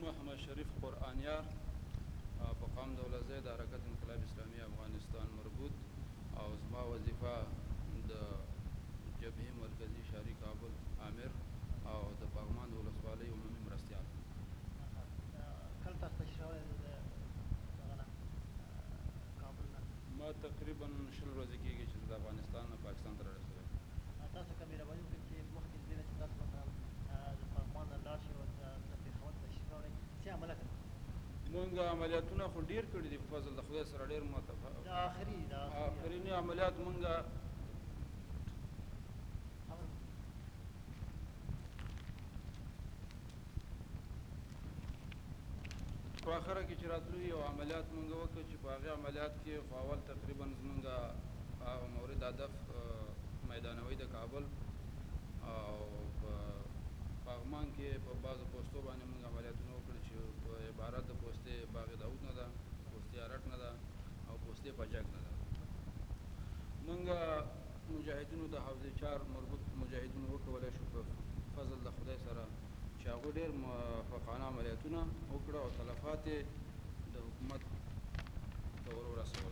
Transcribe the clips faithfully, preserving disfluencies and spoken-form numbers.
محمد شریف قرآنیار په قوم دولتزی د حرکت انقلاب اسلامی افغانستان مربوط او زما وظیفه د جبهې مرکزی شهري کابل امیر او د پغمان د ولسوالۍ عمومي مرستیال. کله تاسو تشریف راوړی د دغه نه کابل نه؟ ما تقریبا شل ورځې کېږي چې د افغانستان نه پاکستان ته رارسېدلی. تاسو که مهرباني وکړئ چې مخکې د دې نه چې تاسو مثلا د پغمان نه لاړ شئ او د پېښور ته تشریف راوړئ څه عملیات یې وکړل؟ مونږ عملیاتونه خو ډېر کړي دي په فضل د خدای سره ډېر متفق د آخري د آخریني عملیات مونږ په آخره کې چې راتلو یو عملیات مونږ وکړ چې په هغې عملیات کې خو اول تقریبا زمونږ هغه مورد هدف میدانوي د کابل او په پغمان کې په بعضو پوستو باندې مونږ عملیاتونه وکړل چې په عبارت د پوستې باغ داود نه ده، پوستې ارټ نه ده او پوستې پجک نه ده. مونږ مجاهدینو د حوزې چار مربوط مجاهدینو وکولی شو په فضل د خدای سره چې هغوی ډېر موفقانه عملیاتونه وکړه او تلفات یې د حکومت ته ور ورسول.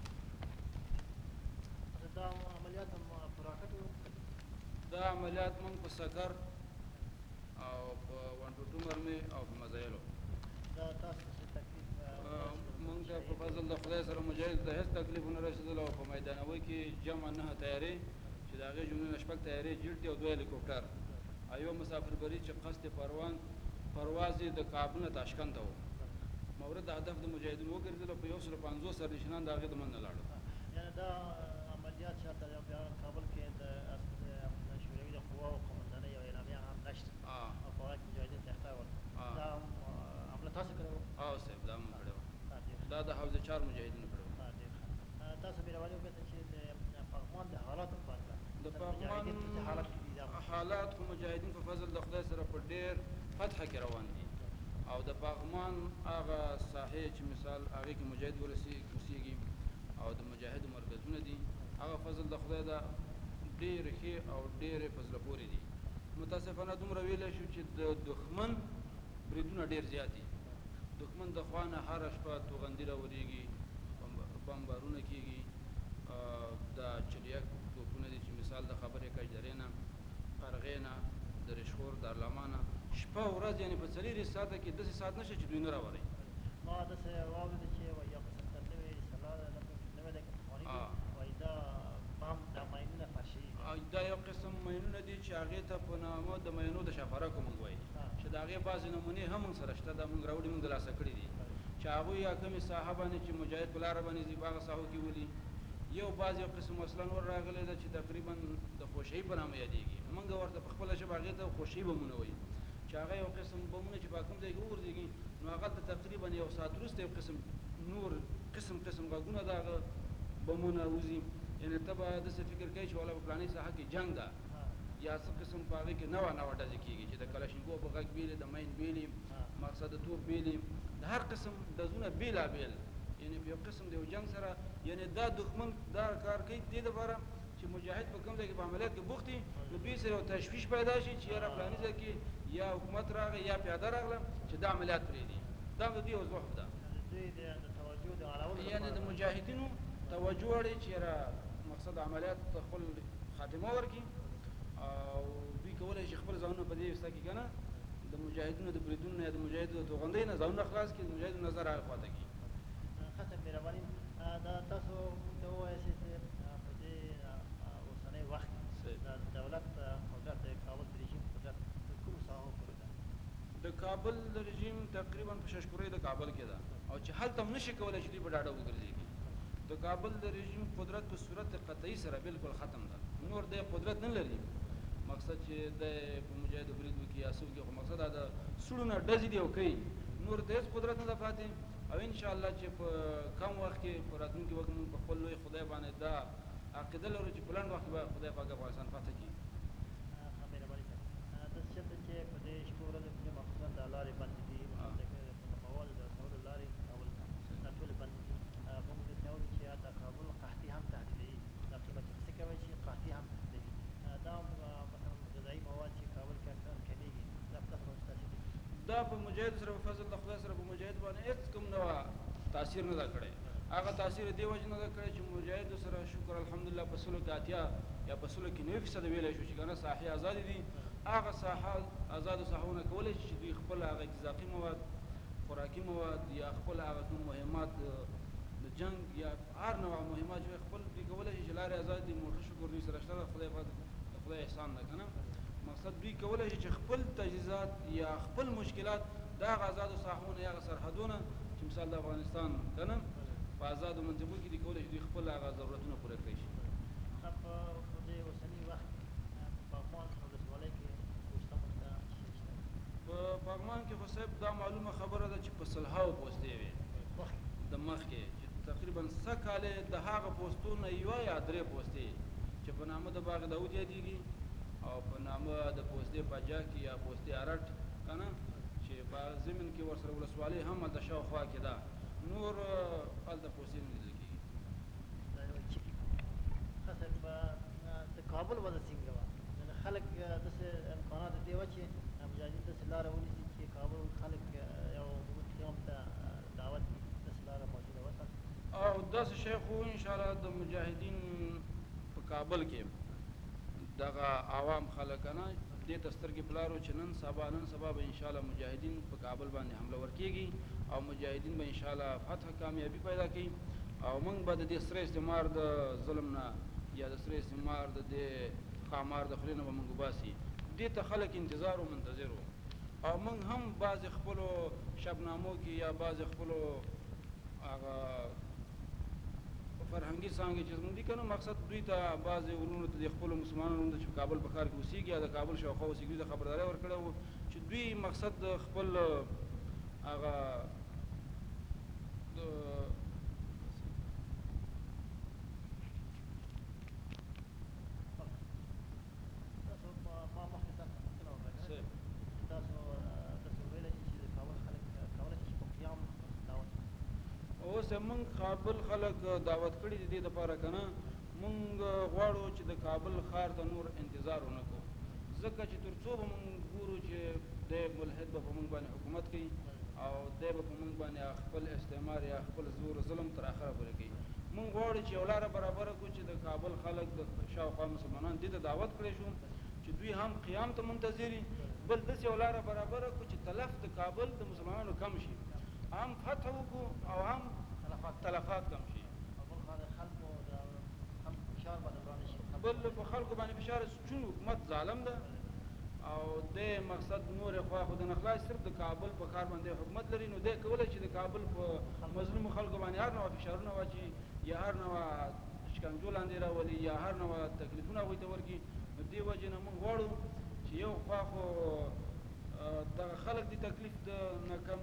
دا عملیات په راکټ وکړل؟ دا عملیات مونږ په سکر او په ون ټو ټو مرمۍ او په مزایلو. دا تاسو څه تکلیف مونږ ته په فضل د خدای سره مجاهد ته هېڅ تکلیف ونه رسېدل او په میدانوي کې جمع نهه تیارې چې د هغې جملې شپږ تیارې جیټ دي او دوه هلیکوپټر او یو مسافربري چې قصد پروان پرواز یې د کابل نه تاشکند ته و. مورد هدف د مجاهدینو وګرځېدل او په یو سلو پنځوس سرنشینان د هغې د منځ نه لاړل. یعنې دا عملیات چې هلته بیا کابل کې د شوروي د قواو قومندانۍ او اعلامیه هم نشته او په هغه کې مجاهدین تېښته ول، دا عمله تاسو کړې وه؟ او صاحب دا مونږ کړې وه. دا د حوزې چار مجاهدینو کړې وه. ډېر ښه. تاسو مهرباني وکړئ چې د پغمان د حالاتو په هکله د پغمان حالات خو مجاهدین په فضل د خدای سره په ډېر فتحه کې روان دي او د پغمان هغه ساحې چې مثال هغې کې مجاهد اوسېږي او د مجاهدو مرکزونه دي هغه فضل د خدای ده ډېرې ښې او ډېرې په زړه پورې دي. متاسفانه دومره ویلی شو چې د دښمن بریدونه ډېر زیات دي. دښمن د خوا نه هره شپه توغندي راورېږي، بمبارونه کېږي. دا چریک توپونه دي چې مثال د خبرې کجدرې نه، قرغې نه، د رشخور، دارلامان نه شپه ورځ یعنې په څلېرویشت ساعته کې داسې ساعت نشته چې دوی نه راورئ. ما داسې واورېده چې وایي یو قسم ته نوې اصطلاح ده، نوې ده که پخواني دي، وایي دا بم دا ماینونه فرشي دي. دا یو قسم ماینونه دي چې هغې ته په نامه د ماینو د شفرکو مونږ وایي چې د هغې بعضې نمونې هم مونږ سره شته. دا مونږ راوړي مونږ د لاسه کړي دي چې هغوی یا کومې ساحه باندې چې مجاهد په لاره باندې ځي په هغه ساحو کې ولي. یو بعض یو قسم وسله نور راغلی ده چې تقریبا د خوشحۍ په نامه یادېږي. مونږ ورته په خپله ژبه هغې ته خوشحۍ بمونه وایي چې هغه یو قسم بمونه چې په کوم ځای کې وغورځېږي نو هغلته تقریبا یو ساعت وروسته یو قسم نور قسم قسم غږونه د هغه بمونه وځي. یعنې ته به داسې فکر کوې چې والا په فلانۍ ساحه کې جنګ ده یا څه قسم په هغې کې نوه نوه ډزې کېږي چې د کلشنکوف په غږ بېلې، د مین بېلې، مقصد توپ بېلې، د هر قسم ډزونه بېلابېل. یعنې په یو قسم د یو جنګ سره یعنې دا دښمن دا کار کوي دې دپاره چې مجاهد په کوم ځای کې په عملیات کې بوخت وي نو دوی سره یو تشویش پیدا شي چې یاره فلاني ځای کې یا حکومت راغی یا پیاده راغله چې دا عملیات پرېږدي. دا د دوی یو ضعف ده. یعنې د مجاهدینو توجه اړوي چې یاره مقصد عملیات ته خپل خاتمه ورکړي او دوی کولی شي خپل ځانونه په دې وسته کې که نه د مجاهدینو د بریدونو نه یا د مجاهدو د توغندۍ نه ځانونه خلاص کړي، د مجاهدو نظر هغې خواته کړي. ښه صاحب مهرباني دا تاسو موږ ته ووایاست چې په دې اوسنی وخت کې د دولت قدرت د کابل د رژیم قدرت په کومو ساحو پورې ده؟ د کابل د رژیم تقریبا په ششکورۍ د کابل کې ده او چې هلته هم نشي کولی چې دوی په ډاډه وګرځېږي. د کابل د رژیم قدرت په صورت قطعي سره بالکل ختم ده. نور دی قدرت نه لري. مقصد چې دی په مجاهدو برید وکړي یا څه وکړي خو مقصد دا د سړو نه ډزې دي او کوي. نور ته هېڅ قدرت نه ده پاتې او انشاءالله چې په کم وخت کې په راتلونکي وخت موږ په خپل لوی خدای باندې دا عقیده لرو چې په لنډ وخت کې به خدای پاک افغانستان فتح کړي. ښه مهرباني صاحب داسې چل ده چې په دې شپو ورځو کې مخصوصا دا لارې بندې دي، د موادو د رسولو لارې کابل ته دا ټولې بندې دي. موږ داسې اورو چې د کابل قحطي هم تهدیدوي، دا قیمتي څه کوی چې قحطي هم تهدیدوي. دا مثلا غذایي مواد چې کابل کې اکثرا کمیږي دا په تاسو باندې څه تاثیر لري؟ دا دا په مجاهد سره په فضل د خدای سره په مجاهد باندې هېڅ کوم نوع تاثیر نه ده کړی. هغه تاثیر دې وجې نه ده کړی چې مجاهدو سره شکر الحمدلله په سلو کې اتیا یا په سلو کې نوي فیصده ویلی شو چې که نه ساحې ازادې دي. هغه ساحه ازادو ساحونه کولی شي چې دوی خپل هغه اتفاقي مواد، خوراکي مواد یا خپل هغه کوم مهمات د جنگ یا هر نوع مهمات چې خپل دوی کولی شي چې لارې ازاد دي. موټر شکر دوی سره شته د خدای د خدای احسان ده که نه. مقصد دوی کولی شي چې خپل تجهیزات یا خپل مشکلات د هغه ازادو ساحونه یا هغه سرحدونه چې مثال د افغانستان که نه په ازادو منطقو کې دي کولی شي دوی خپل هغه ضرورتونه پوره کړی شي. په دې اوسني وخت کې په پغمان ولسوالۍ کې پوسته موسته شی شته؟ په پغمان کې خو صاحب دا معلومه خبره ده چې په سلهاو پوستې وې د مخکې چې تقریبا سږ کال د هغه پوستو نه یوه یا درې پوستې چې په نامه د باغ داود یادېږي او په نامه د پوستې پاجاکي یا پوستې ارټ که نه چې په ضمن کې ورسره ولسوالۍ هم هلته شاوخوا کې ده، نور هلته پوستې نه لیدل کېږي. ښه صاحب د کابل وضع څنګه وه؟ خلک داسې امکانات دې وه چې مجاهدین داسې لاره ونیسي چې کابل خلک یو قیام ته دعوت کړي، داسې لاره موجوده وه تاسو؟ او داسې شی خو انشاءالله د مجاهدین په کابل کې دغه عوام خلک که نه دې ته سترګې په لارو چې نن سبا نن سبا به انشاءالله مجاهدین په کابل باندې حمله ورکېږي او مجاهدین به انشاءالله فتح کامیابي پیدا کوي او موږ به د دې سره استعمار د ظلم نه یا د سره استعمار د دې ښامار د خولې نه به موږ وباسي. دې ته خلک انتظار و منتظر و او موږ هم بعضې خپلو شبنامو کې یا بعضې خپلو هغه فرهنګي څانګې چې زموږ دي که نه مقصد دوی ته بعضې ورونو ته د خپلو مسلمانانو ته چې په کابل په ښار کې اوسېږي یا د کابل شاوخوا اوسېږي دوی ته خبرداری ورکړی وو چې دوی مقصد د خپل هغه د تاسو ما مخکې تاسو پوښتنه وکړه که نه چې تاسو داسې ویلی شئ چې د کابل خلک کولی شي چې په قیام دعوت کړي. اوس موږ کابل خلک دعوت کړي دي دې دپاره که نه موږ غواړو چې د کابل ښار ته نور انتظار ونه کړو، ځکه چې تر څو به موږ ګورو چې دی ملحد به په موږ باندې حکومت کوي او دی به په موږ باندې خپل استعمار یا خپل زور ظلم تر آخره پورې کوي. موږ غواړو چې یو لاره برابره کړو چې د کابل خلک د شاوخوا مسلمانان دې ته دعوت کړی شو چې دوی هم قیام ته منتظر وي، بل داسې یو لاره برابره کړو چې تلف د کابل د مسلمانانو کم شي، هم فتح وکړو او هم تلفات کم شي. بل خلکو د خلکو فشار باندې وړاندې شي، بل په خلکو باندې فشار چون حکومت ظالم ده او د مقصد نور خوا خو د نخلاص صرف د کابل په ښار باندې حکومت لري، نو دی کولی چې د کابل په مظلومو خلکو باندې هر نوع فشارونه واچي یا هر نوع شکنجو لاندې راولي یا هر نوع تکلیفونه هغوی ته ورکړي. نو دې وجې نه موږ غواړو چې یو خوا خو دغه خلک د تکلیف د نه کم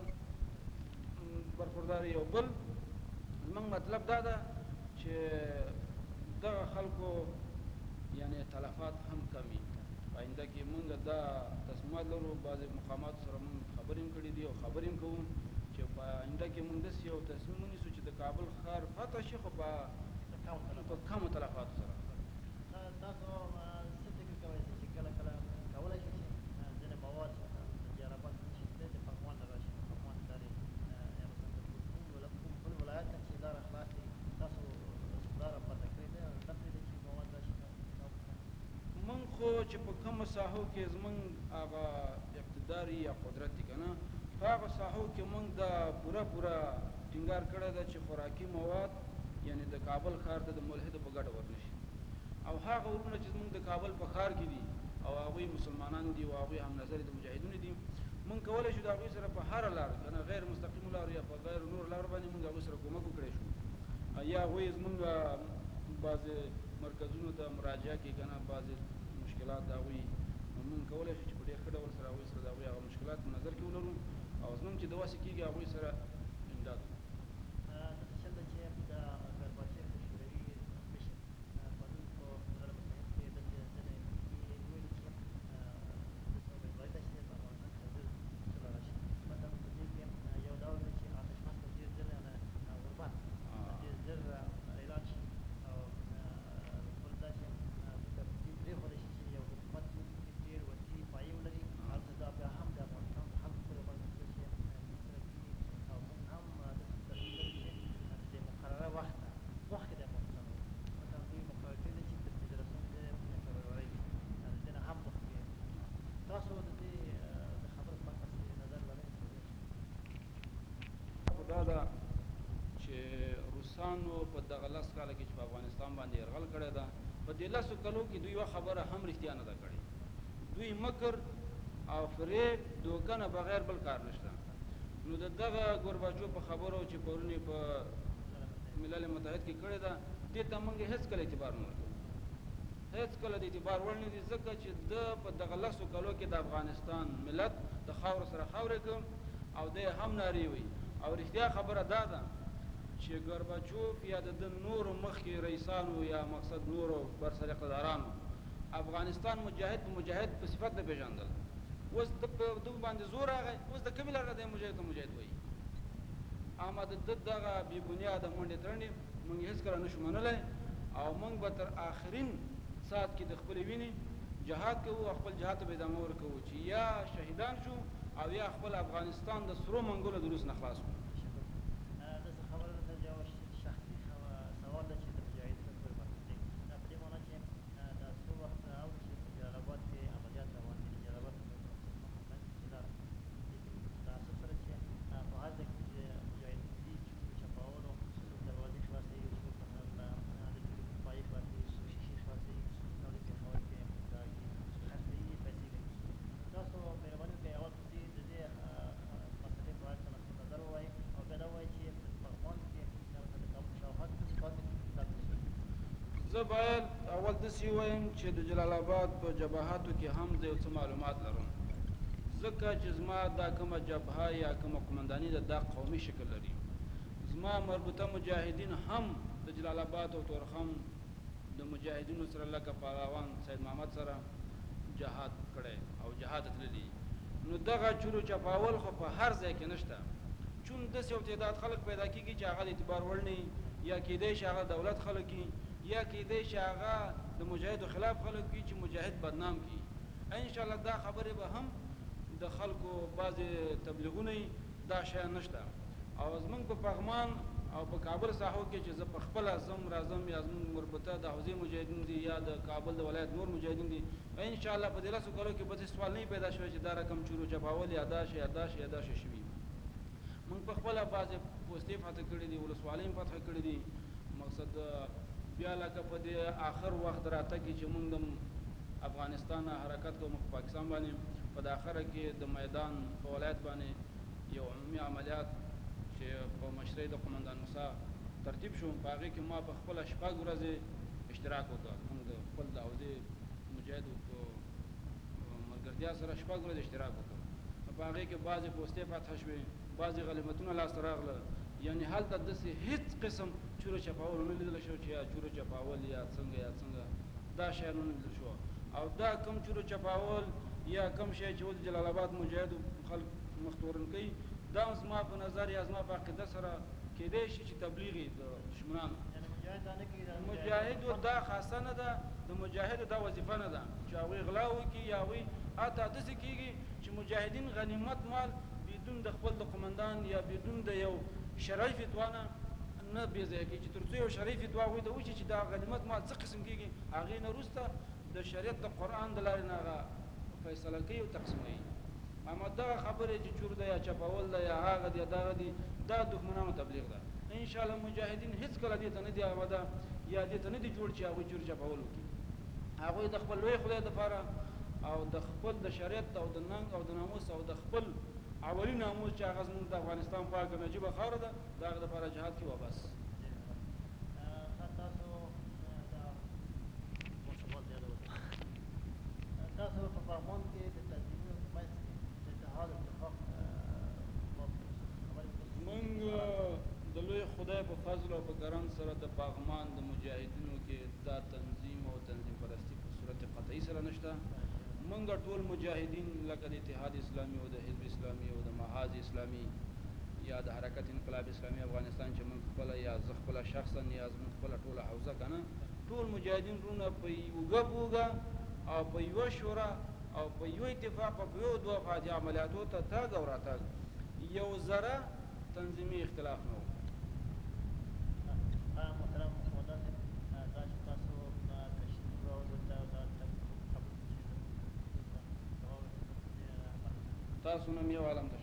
برخوردار یو بل زموږ مطلب دا ده چې دغه خلکو یعنې تلفات هم کم وي. په آینده کې موږ دا تصمیمات لرو، بعضې مقاماتو سره موږ خبرې هم کړي دي او خبرې هم کوو چې په آینده کې موږ داسې یو تصمیم ونیسو چې د کابل ښار فتح شي خو په په کمو تلفاتو سره. تاسو څه فکر کوئ چې کله کله کولی شو چې ځینې مواد چې مثلا د جلال نشي تللی د پغمان نه راشي، پغمان لارې یا مثلا د کوم بل ولایت نه چې لاره خلاص دی تاسو لاره پته کړې ده نه پرېږدئ چې مواد راشي کابل ته؟ موږ خو چې په کومو ساحو کې زموږ هغه اقتدار یا قدرت دی که نه په هغه ساحو کې موږ دا پوره پوره ټینګار کړی ده چې خوراکي مواد یعنې د کابل ښار ته د ملحدو په ګټه ورنشي او هغه ورونه چې زموږ د کابل په ښار کې دي او هغوی مسلمانان دي او هغوی هم نظر د مجاهدونو دي، موږ کولی شو د هغوی سره په هره لاره که نه غیر مستقیمو لارو یا په غیر نورو لارو باندې موږ هغوی سره کومک وکړی شو یا هغوی زموږ بعضې مرکزونو ته مراجعه کړي که نه بعضې مشکلات د هغوی نو موږ کولی شو چې په ډېر ښه ډول سره هغوی سره د هغوی هغه مشکلات په نظر کې ولرو او زموږ چې داسې کېږي هغوی سره امداد وکړو. داسې چل ده چې د ګرباچف د شوروي مشر پرون په ملل متحد کې داسې ځینې لیکي ویلي چې داسې امیدواري ده چې په افغانستان کې ژر سوله راشي. مثلا په دې کې یو دا ویلي چې آتش بس به ډېر ژر غربت ډېر ژر اعلان شي او بل دا چې دوی ته دوی پرېښودی شي چې یو حکومت جوړ کړي ډېر وسیع پایې ولري، هلته دا بیا هم د افغانستان د خلکو پورې باندې دا ده چې روسانو په دغه لس کاله کې چې په افغانستان باندې یرغل کړی ده په دې لسو کلو کې دوی یوه خبره هم رښتیا نه ده کړې. دوی مکر او فریب دوکه نه بغیر بل کار نشته. نو د دغه ګورباچو په خبرو چې پرون یې په ملل متحد کې کړې ده دې ته موږ هېڅ کله اعتبار نه ورکوو. هېڅ کله د اعتبار وړ نه دي ځکه چې ده په دغه لسو کلو کې د افغانستان ملت د خاورو سره خاورې کړ او دی هم نارې وي. او رښتیا خبره دا ده چې ګورباچوف یا د ده نورو مخکې رئیسانو یا مقصد نورو برسر اقتدارانو افغانستان مجاهد په مجاهد په صفت نه پېژندل. اوس د په دوی باندې زور راغی، اوس د کومې لاره دی مجاهد ته مجاهد وایي. اما د ده دغه بې بنیاده منډې ترنډې موږ یې هېڅکله نه شو منلی او موږ به تر آخرین ساعت کې د خپلې وینې جهاد کوو او خپل جهاد ته به ادامه ورکوو چې یا شهیدان شو او یا خپل افغانستان د سرو منګولو د روس نه خلاص کړو. داسې خبره ده چې یو شخصي سوال ده چې د مجاهدینو پورې مربوط دی. دا په دې معنا چې دا څو وخت اورو چې په جلال آباد کې عملیات روان دي. د جلال آباد په منځ کې چې لاره لیکن تعصب سره چې په هر ځای کې چې مجاهدین دي چورو چپاولو څوک دروازې خلاصوي، څوک مثلا د جوړې پایې خلاصوي، څوک شیشې خلاصوي، څوک نورې پېښور کې دا خرڅوي پیسې کوي. تاسو مهرباني وکړئ اول خو دې د دې مسلې په اړه خپل نظر ووایئ او بیا دا ووایئ چې په پغمان کې یا مثلا د کابل شاوخوا کې کومې پاتې دا څه. زه باید اول داسې ووایم چې د جلال آباد په جبهاتو کې هم زه یو څه معلومات لرم ځکه چې زما دا کومه جبهه یا کومه قمنداني ده دا قومي شکل لري. زما مربوطه مجاهدین هم د جلال آباد او تورخم د مجاهدینو سره لکه پهلوان سید محمد سره جهاد کړی او جهاد تللی. نو دغه چورو چپاول خو په هر ځای کې نشته. چون داسې یو تعداد خلک پیدا کېږي چې هغه د اعتبار وړ نه یا کېدی شي هغه دولت خلک وي یا کېدی شي هغه د مجاهدو خلاف خلک وي چې مجاهد بدنام کړي. انشاءالله دا خبرې به هم د خلکو بعضې تبلیغونه دا شیان نشته. او زمونږ په پغمان او په کابل ساحو کې چې زه په خپله ځم راځم یا زمونږ مربوطه د حوزې مجاهدین دي یا د کابل د ولایت نور مجاهدین دي انشاءالله په دې لسو کلو کې به داسې سوال نه پیدا شوی چې دا رقم چورو چپاول یا دا شی یا دا شی یا دا شی شوي. موږ په خپله بعضې پوستې فتح کړي دي، ولسوالۍ هم فتح کړي دي. مقصد بیا لکه په دې آخر وخت راته کې چې موږ د افغانستان حرکت کوو په پاکستان باندې په د آخره کې د میدان په ولایت باندې یو عمومي عملیات چې په مشرۍ د قمندان موسی ترتیب شو په هغې کې ما په خپله شپږ ورځې اشتراک وکړ. موږ د خپل د حوزې مجاهدو په ملګرتیا سره شپږ ورځې اشتراک وکړ. په هغې کې بعضې پوستې فتح شوې، بعضې غنیمتونه لاسته راغله. یعنې هلته داسې هېڅ قسم چوره چپاول ونه لیدل شو چې یا چوره چپاول یا څنګه یا څنګه دا شیان ونه لیدل شو. او دا کم چوره چپاول یا کم شی چې اوس جلال آباد مجاهدو خلک مخ تورن کوي دا زما په نظر یا زما په عقیده سره کېدی شي چې تبلیغ یې د دشمنانو. مجاهدو دا خاصه نه ده، د مجاهدو دا وظیفه نه ده چې هغوی غلا وکړي یا هغوی حتی داسې کېږي چې مجاهدین غنیمت مال بدون د خپل د قمندان یا بدون د یو شرعي فتوا نه نه بې ځایه کوي چې تر څو یو شرعي فتوا هغوی ته وشي چې دا غنیمت مال څه قسم کېږي هغې نه وروسته د شریعت د قرآن د لارې نه هغه فیصله کوي او تقسیموي. اما دغه خبرې چې چور ده یا چپاول ده یا هغه دي یا دغه دي دا دښمنانو تبلیغ ده. انشاءالله مجاهدین هېڅکله دې ته نه دي آماده یا دې ته نه دي جوړ چې هغوی چور چپاول وکړي. هغوی د خپل لوی خدای دپاره او د خپل د شریعت او د ننګ او د ناموس او د خپل اولي ناموس چې هغه زموږ د افغانستان پاکه نجیبه خاوره ده د هغه دپاره جهاد کوي. وبس تاسو په پغمان کې د تنظیمونو په منځ کې د اتحاد او اتفاق خبرې وکړئ. موږ د لوی خدای په فضل او په کرم سره د پغمان د مجاهدینو کې دا تنظیم او تنظیم پرستی په صورت قطعي سره نشته. موږ ټول مجاهدین لکه د اتحاد اسلامي او د حزب اسلامي او د محاذ اسلامي یا د حرکت انقلاب اسلامي افغانستان چې موږ خپله یا زه خپله شخصا یا زموږ خپله ټوله حوزه که نه ټول مجاهدین رونه په یوګه بوګه او په یوه شورا او په یو اتفاق او په یو دوه فاتح عملیاتو ته تګ او راتګ یو ذره تنظیمي اختلاف نه و. محترم قومندان صاحب دا چې تاسو تشریف راوړل دا دا تاسو نم یو عالم